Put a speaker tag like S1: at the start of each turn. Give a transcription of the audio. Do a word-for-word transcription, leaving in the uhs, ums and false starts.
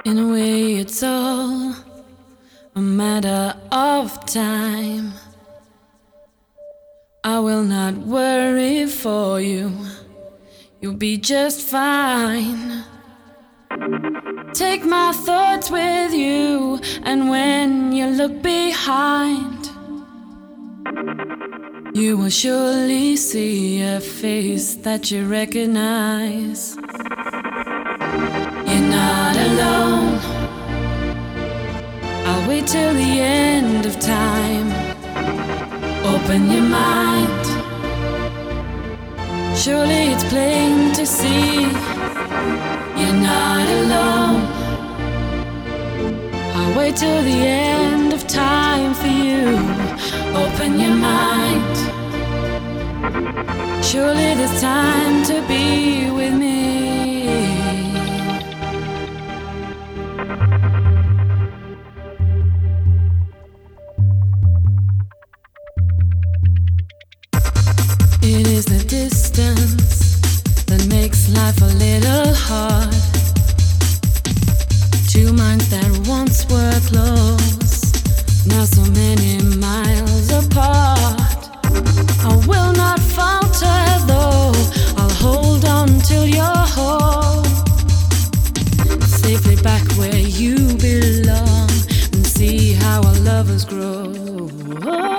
S1: In a way, it's all a matter of time. I will not worry for you. You'll be just fine. Take my thoughts with you, and when you look behind, you will surely see a face that you recognize. You're not alone. I'll wait till the end of time. Open your mind. Surely it's plain to see you're not alone. I'll wait till the end of time for you. Open your mind. Surely there's time to be with me. It is the distance that makes life a little hard. Two minds that once were close, now so many miles apart. I will not falter though, I'll hold on till you're home, safely back where you belong, and see how our lovers grow.